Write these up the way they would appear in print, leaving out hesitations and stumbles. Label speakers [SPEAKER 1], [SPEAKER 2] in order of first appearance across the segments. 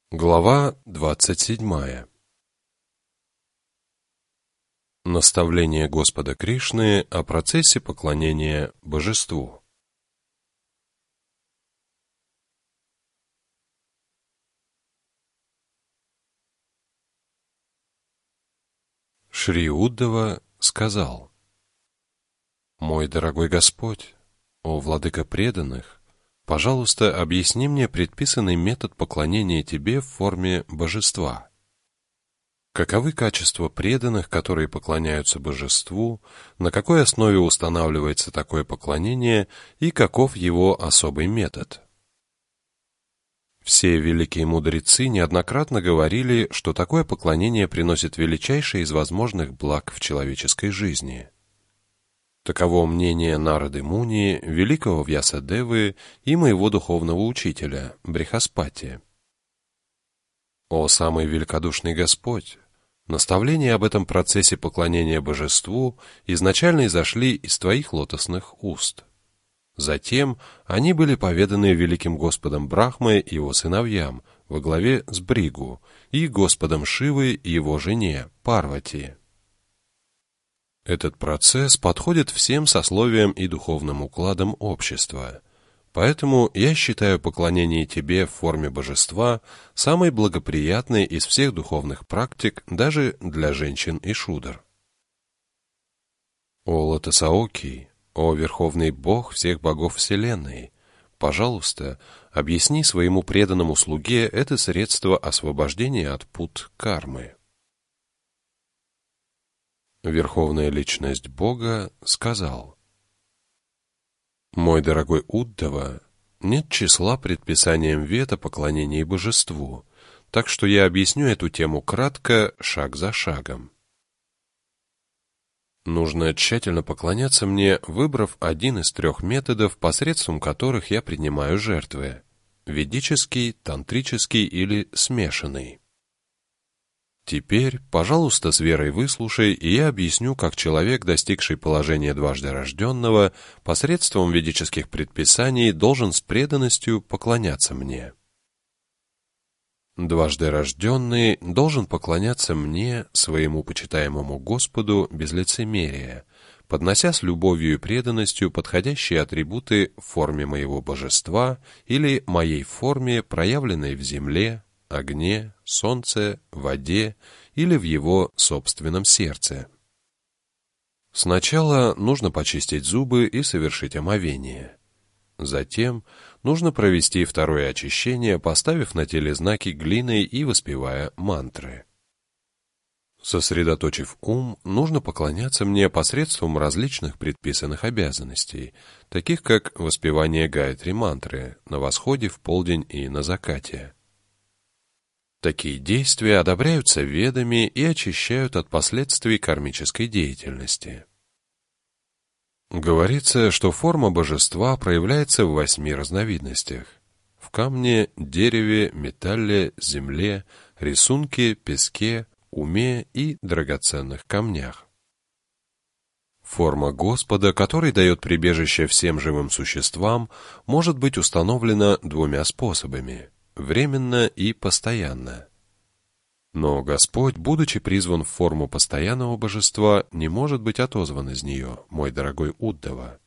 [SPEAKER 1] Глава 27. Наставление Господа Кришны о процессе поклонения Божеству. Шри Уддава сказал: «Мой дорогой Господь, о владыка преданных, пожалуйста, объясни мне предписанный метод поклонения Тебе в форме божества. Каковы качества преданных, которые поклоняются божеству, на какой основе устанавливается такое поклонение и каков его особый метод?» Все великие мудрецы неоднократно говорили, что такое поклонение приносит величайшее из возможных благ в человеческой жизни. Таково мнение Нарады Муни, великого Вьясадевы и моего духовного учителя, Брихаспати. О самый великодушный Господь! Наставления об этом процессе поклонения божеству изначально изошли из Твоих лотосных уст. Затем они были поведаны великим Господом Брахмой и его сыновьям во главе с Бригу и Господом Шивой и его жене Парвати. Этот процесс подходит всем сословиям и духовным укладам общества, поэтому я считаю поклонение Тебе в форме божества самой благоприятной из всех духовных практик даже для женщин и шудр. О Лотосаоки, о Верховный Бог всех богов Вселенной, пожалуйста, объясни своему преданному слуге это средство освобождения от пут кармы. Верховная Личность Бога сказал: «Мой дорогой Уддава, нет числа предписаниям вед о поклонении божеству, так что я объясню эту тему кратко, шаг за шагом. Нужно тщательно поклоняться мне, выбрав один из 3 методов, посредством которых я принимаю жертвы: ведический, тантрический или смешанный. Теперь, пожалуйста, с верой выслушай, и я объясню, как человек, достигший положения дважды рожденного, посредством ведических предписаний должен с преданностью поклоняться мне. Дважды рожденный должен поклоняться мне, своему почитаемому Господу, без лицемерия, поднося с любовью и преданностью подходящие атрибуты в форме моего божества или моей форме, проявленной в земле, огне, солнце, воде или в его собственном сердце. Сначала нужно почистить зубы и совершить омовение. Затем нужно провести второе очищение, поставив на теле знаки глиной и воспевая мантры. Сосредоточив ум, нужно поклоняться мне посредством различных предписанных обязанностей, таких как воспевание Гаятри мантры на восходе, в полдень и на закате. Такие действия одобряются ведами и очищают от последствий кармической деятельности. Говорится, что форма божества проявляется в 8 разновидностях: в камне, дереве, металле, земле, рисунке, песке, уме и драгоценных камнях. Форма Господа, который дает прибежище всем живым существам, может быть установлена 2 способами: временно и постоянно. Но Господь, будучи призван в форму постоянного божества, не может быть отозван из нее, мой дорогой Уддава.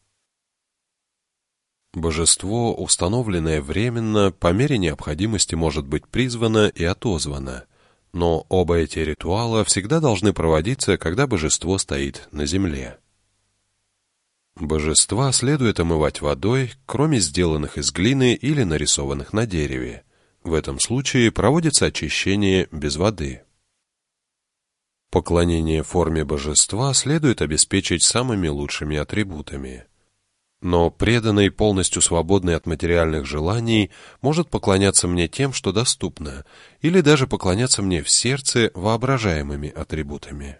[SPEAKER 1] Божество, установленное временно, по мере необходимости может быть призвано и отозвано, но оба эти ритуала всегда должны проводиться, когда божество стоит на земле. Божества следует омывать водой, кроме сделанных из глины или нарисованных на дереве. В этом случае проводится очищение без воды. Поклонение форме божества следует обеспечить самыми лучшими атрибутами. Но преданный, полностью свободный от материальных желаний, может поклоняться мне тем, что доступно, или даже поклоняться мне в сердце воображаемыми атрибутами.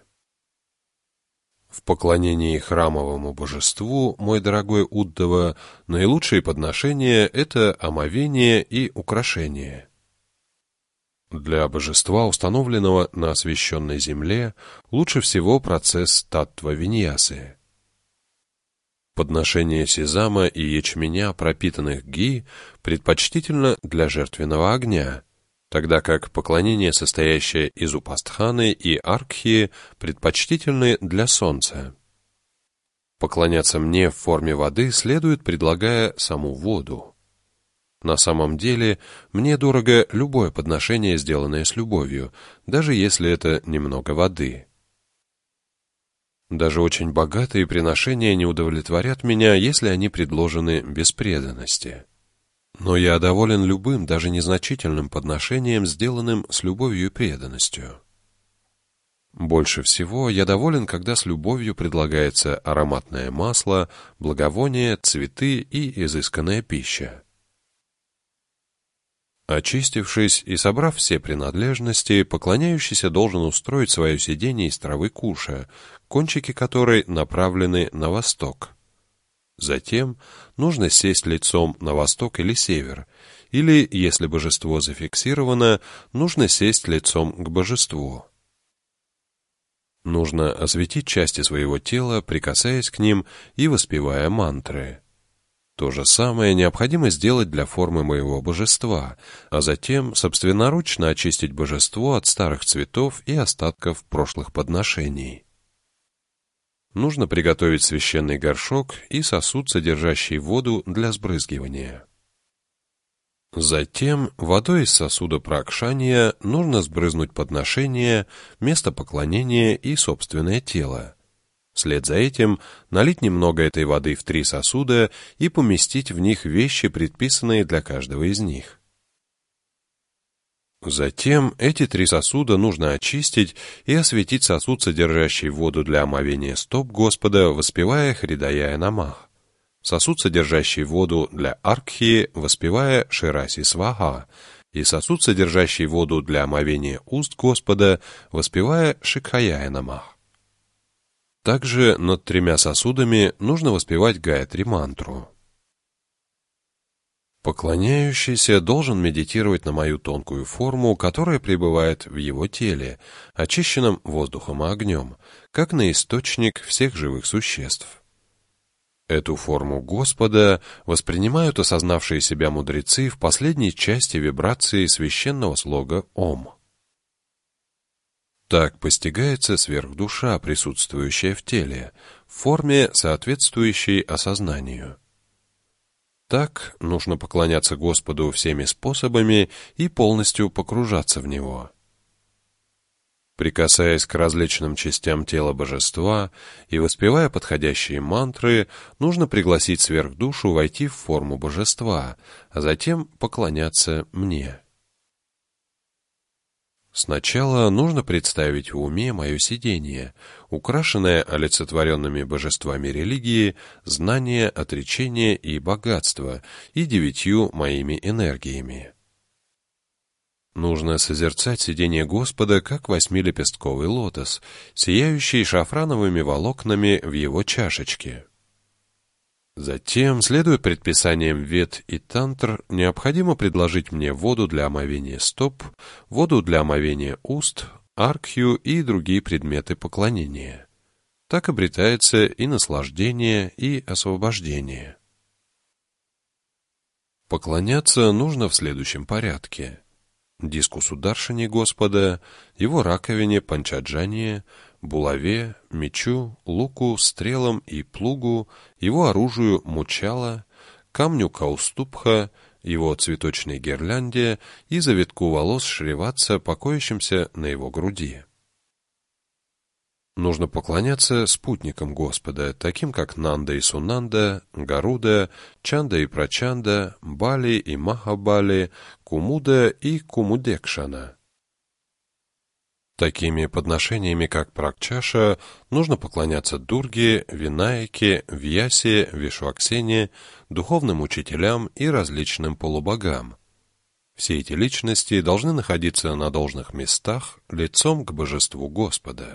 [SPEAKER 1] В поклонении храмовому божеству, мой дорогой Уддава, наилучшие подношения – это омовение и украшение. Для божества, установленного на освященной земле, лучше всего процесс таттва-виньясы. Подношение сезама и ячменя, пропитанных ги, предпочтительно для жертвенного огня, тогда как поклонение, состоящее из упастханы и аркхи, предпочтительны для солнца. Поклоняться мне в форме воды следует, предлагая саму воду. На самом деле, мне дорого любое подношение, сделанное с любовью, даже если это немного воды. Даже очень богатые приношения не удовлетворят меня, если они предложены без преданности. Но я доволен любым, даже незначительным подношением, сделанным с любовью и преданностью. Больше всего я доволен, когда с любовью предлагается ароматное масло, благовония, цветы и изысканная пища. Очистившись и собрав все принадлежности, поклоняющийся должен устроить свое сидение из травы куша, кончики которой направлены на восток. Затем нужно сесть лицом на восток или север, или, если божество зафиксировано, нужно сесть лицом к божеству. Нужно осветить части своего тела, прикасаясь к ним и воспевая мантры. То же самое необходимо сделать для формы моего божества, а затем собственноручно очистить божество от старых цветов и остатков прошлых подношений. Нужно приготовить священный горшок и сосуд, содержащий воду для сбрызгивания. Затем водой из сосуда пракшания нужно сбрызнуть подношение, место поклонения и собственное тело. Вслед за этим налить немного этой воды в 3 сосуда и поместить в них вещи, предписанные для каждого из них. Затем эти 3 сосуда нужно очистить и осветить сосуд, содержащий воду для омовения стоп Господа, воспевая Хридая Намах, сосуд, содержащий воду для аркхи, воспевая Шираси Сваха, и сосуд, содержащий воду для омовения уст Господа, воспевая Шикхая Намах. Также над 3 сосудами нужно воспевать Гаятри мантру. Поклоняющийся должен медитировать на мою тонкую форму, которая пребывает в его теле, очищенном воздухом и огнем, как на источник всех живых существ. Эту форму Господа воспринимают осознавшие себя мудрецы в последней части вибрации священного слога «Ом». Так постигается сверхдуша, присутствующая в теле, в форме, соответствующей осознанию. Так нужно поклоняться Господу всеми способами и полностью погружаться в Него. Прикасаясь к различным частям тела божества и воспевая подходящие мантры, нужно пригласить сверхдушу войти в форму божества, а затем поклоняться мне. Сначала нужно представить в уме мое сидение, украшенное олицетворенными божествами религии, знания, отречения и богатства, и 9 моими энергиями. Нужно созерцать сидение Господа, как 8-лепестковый лотос, сияющий шафрановыми волокнами в его чашечке. Затем, следуя предписаниям Вед и Тантр, необходимо предложить мне воду для омовения стоп, воду для омовения уст, аркхью и другие предметы поклонения. Так обретается и наслаждение, и освобождение. Поклоняться нужно в следующем порядке: диску Сударшани Господа, его раковине Панчаджане, булаве, мечу, луку, стрелам и плугу, его оружию мучала, камню Каустубха, его цветочной гирлянде и завитку волос Шриватса, покоящимся на его груди. Нужно поклоняться спутникам Господа, таким как Нанда и Сунанда, Гаруда, Чанда и Прачанда, Бали и Махабали, Кумуда и Кумудекшана. Такими подношениями, как Пракчаша, нужно поклоняться Дурге, Винаяке, Вьясе, Вишваксене, духовным учителям и различным полубогам. Все эти личности должны находиться на должных местах лицом к божеству Господа.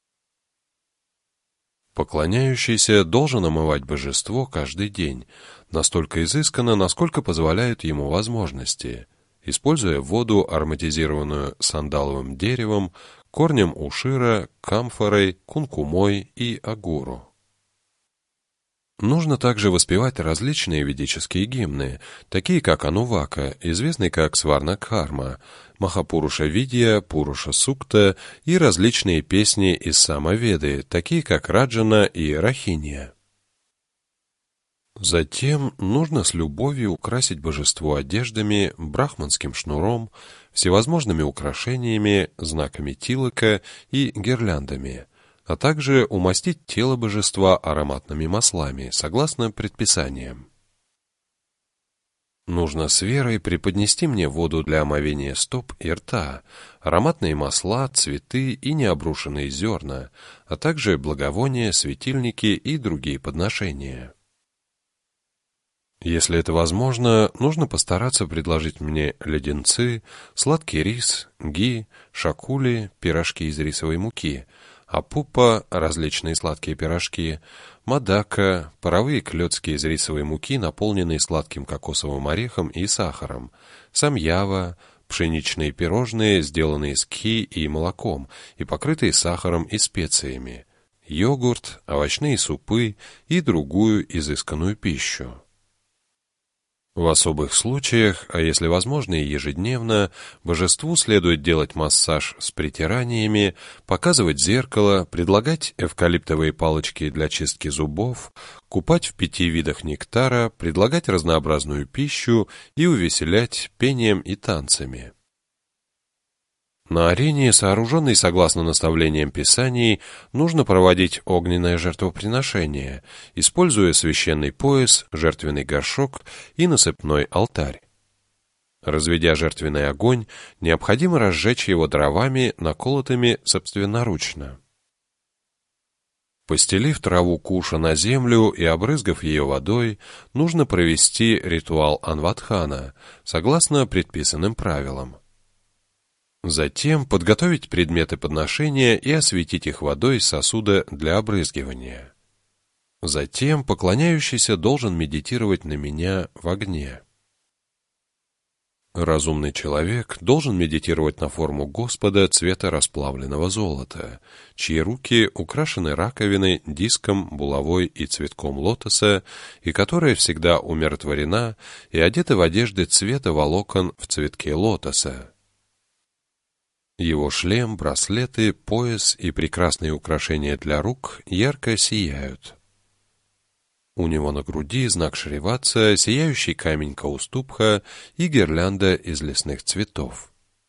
[SPEAKER 1] Поклоняющийся должен омывать божество каждый день, настолько изысканно, насколько позволяют ему возможности, используя воду, ароматизированную сандаловым деревом, корнем ушира, камфорой, кункумой и агуру. Нужно также воспевать различные ведические гимны, такие как Анувака, известный как Сварнакхарма, Махапуруша Видья, Пуруша Сукта и различные песни из Самаведы, такие как Раджана и Рахинья. Затем нужно с любовью украсить божество одеждами, брахманским шнуром, всевозможными украшениями, знаками тилака и гирляндами, а также умастить тело божества ароматными маслами, согласно предписаниям. Нужно с верой преподнести мне воду для омовения стоп и рта, ароматные масла, цветы и необрушенные зерна, а также благовония, светильники и другие подношения. Если это возможно, нужно постараться предложить мне леденцы, сладкий рис, ги, шакули, пирожки из рисовой муки, апупа, различные сладкие пирожки, мадака, паровые клёцки из рисовой муки, наполненные сладким кокосовым орехом и сахаром, самьява, пшеничные пирожные, сделанные с кхи и молоком и покрытые сахаром и специями, йогурт, овощные супы и другую изысканную пищу. В особых случаях, а если возможно и ежедневно, божеству следует делать массаж с притираниями, показывать зеркало, предлагать эвкалиптовые палочки для чистки зубов, купать в 5 видах нектара, предлагать разнообразную пищу и увеселять пением и танцами. На арене, сооруженной согласно наставлениям Писаний, нужно проводить огненное жертвоприношение, используя священный пояс, жертвенный горшок и насыпной алтарь. Разведя жертвенный огонь, необходимо разжечь его дровами, наколотыми собственноручно. Постелив траву куша на землю и обрызгав ее водой, нужно провести ритуал Анватхана, согласно предписанным правилам. Затем подготовить предметы подношения и осветить их водой из сосуда для обрызгивания. Затем поклоняющийся должен медитировать на меня в огне. Разумный человек должен медитировать на форму Господа цвета расплавленного золота, чьи руки украшены раковиной, диском, булавой и цветком лотоса, и которая всегда умиротворена и одета в одежды цвета волокон в цветке лотоса. Его шлем, браслеты, пояс и прекрасные украшения для рук ярко сияют. У него на груди знак Шриватса, сияющий камень Каустубха и гирлянда из лесных цветов.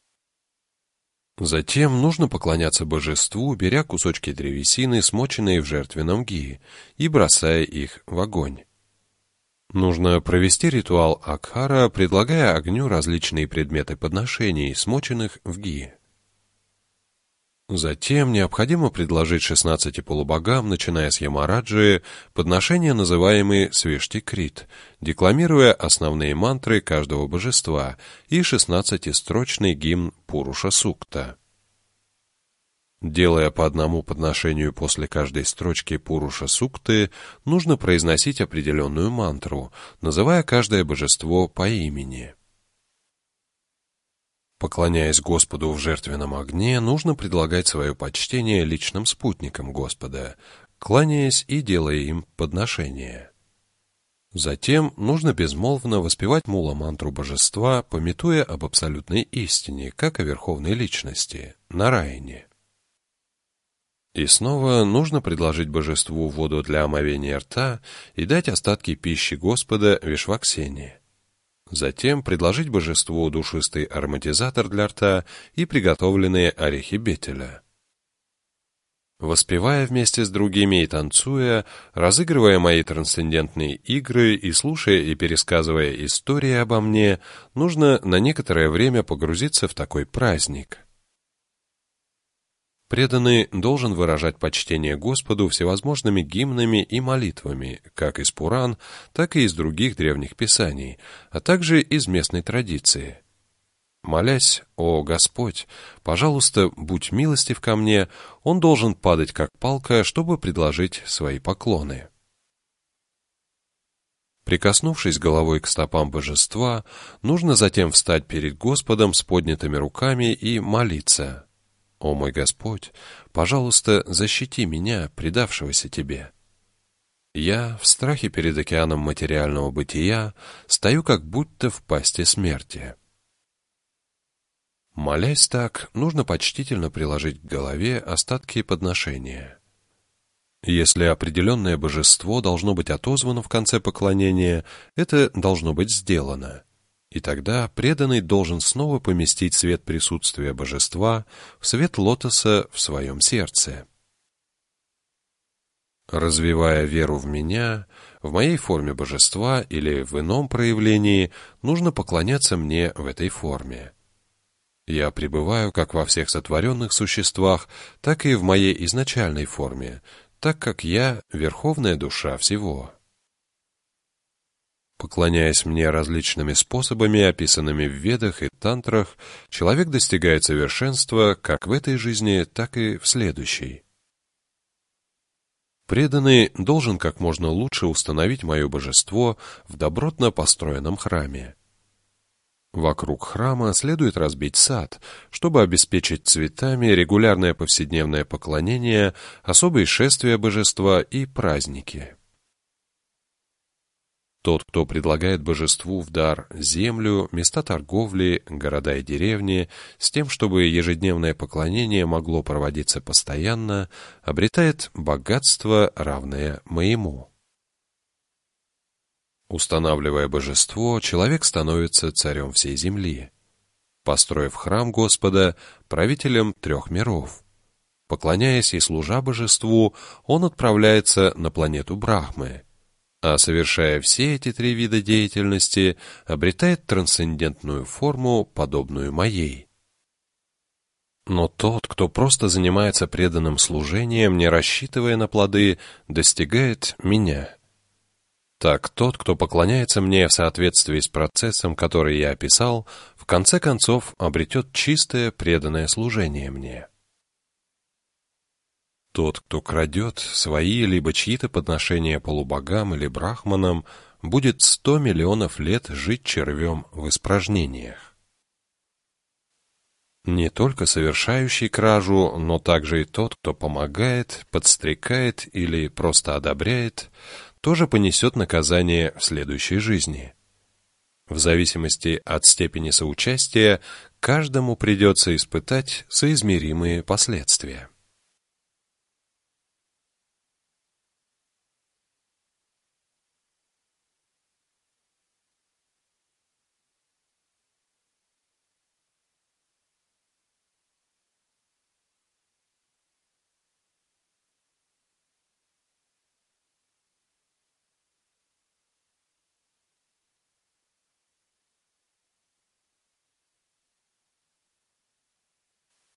[SPEAKER 1] Затем нужно поклоняться божеству, беря кусочки древесины, смоченные в жертвенном ги, и бросая их в огонь. Нужно провести ритуал Акхара, предлагая огню различные предметы подношений, смоченных в ги. Затем необходимо предложить 16 полубогам, начиная с Ямараджи, подношения, называемые Свиштикрит, декламируя основные мантры каждого божества и 16-строчный гимн Пуруша Сукта. Делая по одному подношению после каждой строчки Пуруша Сукты, нужно произносить определенную мантру, называя каждое божество по имени. Поклоняясь Господу в жертвенном огне, нужно предлагать свое почтение личным спутникам Господа, кланяясь и делая им подношения. Затем нужно безмолвно воспевать мула-мантру божества, памятуя об абсолютной истине, как о верховной личности, Нараяне. И снова нужно предложить божеству воду для омовения рта и дать остатки пищи Господа Вишваксене. Затем предложить божеству душистый ароматизатор для рта и приготовленные орехи бетеля. Воспевая вместе с другими и танцуя, разыгрывая мои трансцендентные игры и слушая и пересказывая истории обо мне, нужно на некоторое время погрузиться в такой праздник. Преданный должен выражать почтение Господу всевозможными гимнами и молитвами, как из Пуран, так и из других древних писаний, а также из местной традиции. Молясь: «О Господь, пожалуйста, будь милостив ко мне», он должен падать как палка, чтобы предложить свои поклоны. Прикоснувшись головой к стопам божества, нужно затем встать перед Господом с поднятыми руками и молиться: «О мой Господь, пожалуйста, защити меня, предавшегося Тебе». Я, в страхе перед океаном материального бытия, стою как будто в пасти смерти. Молясь так, нужно почтительно приложить к голове остатки подношения. Если определенное божество должно быть отозвано в конце поклонения, это должно быть сделано. И тогда преданный должен снова поместить свет присутствия божества в свет лотоса в своем сердце. Развивая веру в меня, в моей форме божества или в ином проявлении, нужно поклоняться мне в этой форме. Я пребываю как во всех сотворенных существах, так и в моей изначальной форме, так как я — верховная душа всего. Поклоняясь мне различными способами, описанными в Ведах и Тантрах, человек достигает совершенства как в этой жизни, так и в следующей. Преданный должен как можно лучше установить мое божество в добротно построенном храме. Вокруг храма следует разбить сад, чтобы обеспечить цветами регулярное повседневное поклонение, особые шествия божества и праздники. Тот, кто предлагает божеству в дар землю, места торговли, города и деревни, с тем, чтобы ежедневное поклонение могло проводиться постоянно, обретает богатство, равное моему. Устанавливая божество, человек становится царем всей земли. Построив храм Господа, правителем 3 миров. Поклоняясь и служа божеству, он отправляется на планету Брахмы, а совершая все эти 3 вида деятельности, обретает трансцендентную форму, подобную моей. Но тот, кто просто занимается преданным служением, не рассчитывая на плоды, достигает меня. Так тот, кто поклоняется мне в соответствии с процессом, который я описал, в конце концов обретет чистое преданное служение мне. Тот, кто крадет свои либо чьи-то подношения полубогам или брахманам, будет 100 миллионов лет жить червем в испражнениях. Не только совершающий кражу, но также и тот, кто помогает, подстрекает или просто одобряет, тоже понесет наказание в следующей жизни. В зависимости от степени соучастия, каждому придется испытать соизмеримые последствия.